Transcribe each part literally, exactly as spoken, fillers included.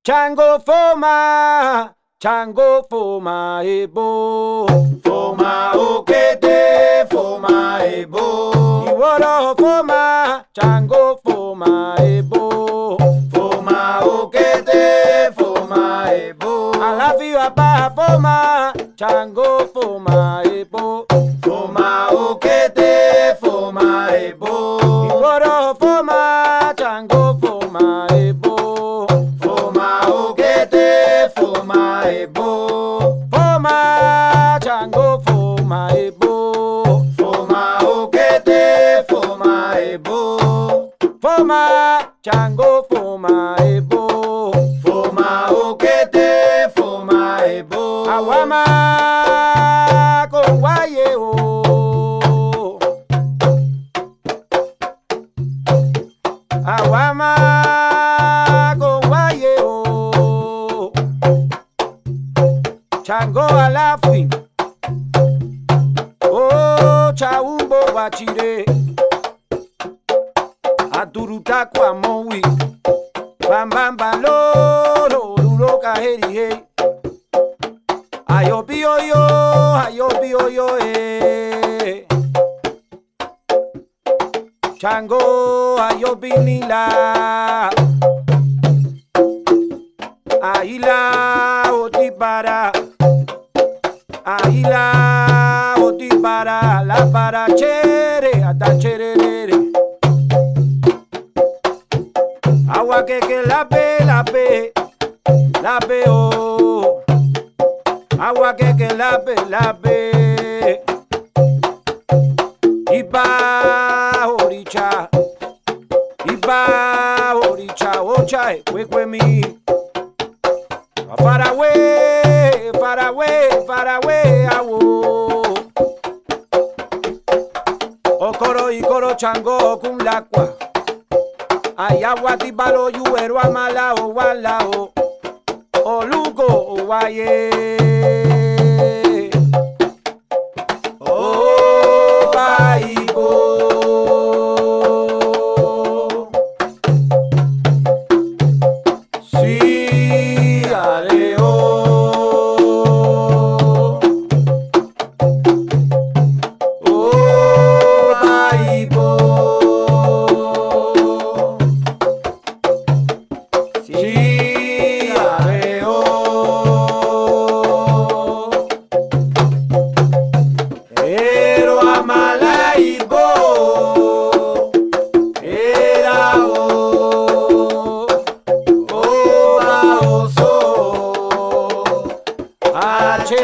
Chango foma, Chango foma ebo. Foma okete, foma ebo. Iworo foma, Chango foma ebo. Foma okete, foma ebo. Alafia pa foma, Chango foma ebo. Foma okete, foma ebo. Iworo foma, Chango foma ebo. Foma okete, foma ebo. Foma, Chango foma ebo. Foma okete, foma ebo. Foma, Chango foma ebo. Foma okete, foma ebo. Awama kongwaye o. Awama kongwaye o. Chango alafin. Oh, chaumbo wachire. Aturuta kwa mowi. Bam bam bam lo lo lo kaheri hey. Ayo bio yo, ayo bio yo eh. Chango ayo binila. Aila oti para. Aila oti para. La para chere ata cherere. Agua que que la pe la pe la pe oh. Agua que que la pe la pe. Iba oricha. Iba oricha ocha e kwe mi. Far away, far away, far away awo. Okoro y coro chango kun lakwa. Ayagua ti balo yuero amala o walao. Olugo o waye. Oh, baibo. Sí, aleo. Oh, baibo. Sí, aleo. Pero amalaibo. Era o. Oh, baoso. H.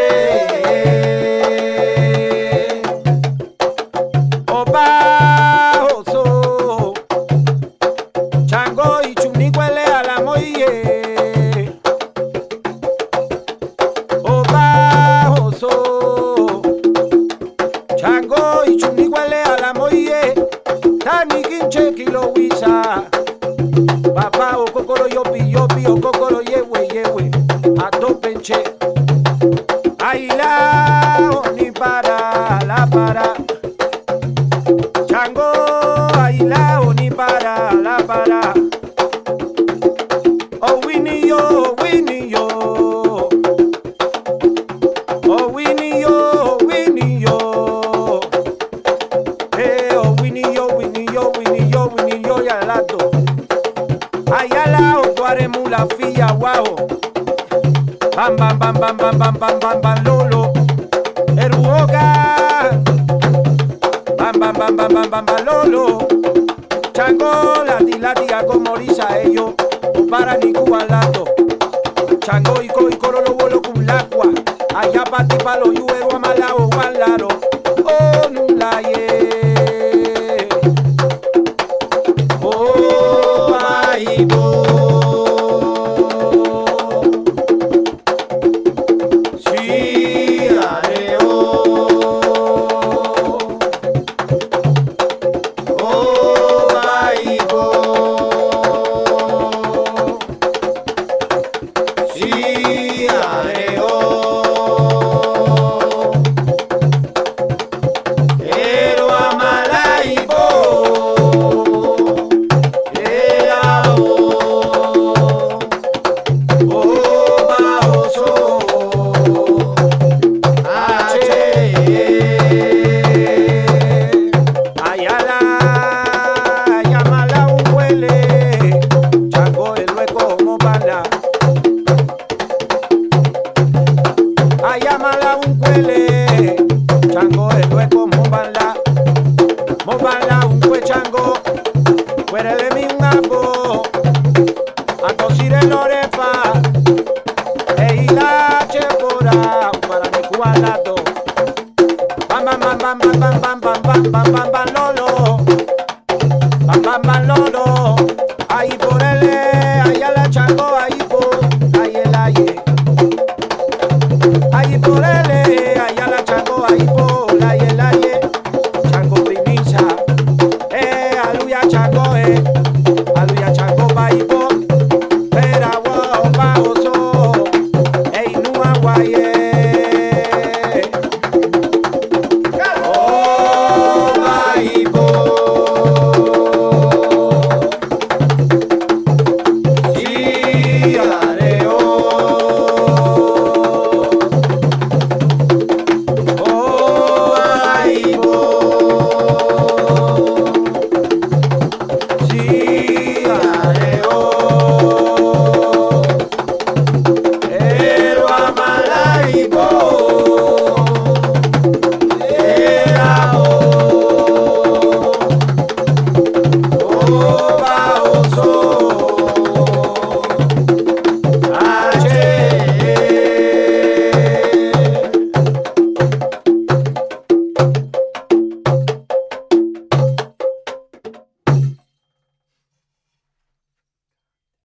Opa, oso. Chango y chunicuele a la moye. Opa, oso. Chango y chunicuele a la moye. Tani quinche kilo wisa. Papá o kokoro yopi yopi o kokoro yewe yewe. A topenche. Ay la ni para la para. Chango ay la ni para la para. Oh Winnie yo, Winnie yo. Oh Winnie yo, Winnie yo. Eh oh Winnie yo, Winnie yo, Winnie yo, Winnie yo ya lato. Ay ala o tuare mula fia guau. Bam bam bam bam bam bam bam bam bam lolo. Eruoga. Bam bam bam bam bam bam bam lolo. Chango lati lati ako morisa ello. Para ni cualato. Chango y co y coro lo bolo con lacua. Allá pati palo yuero amalao walaro. Oh nulaye. Oh, baibo.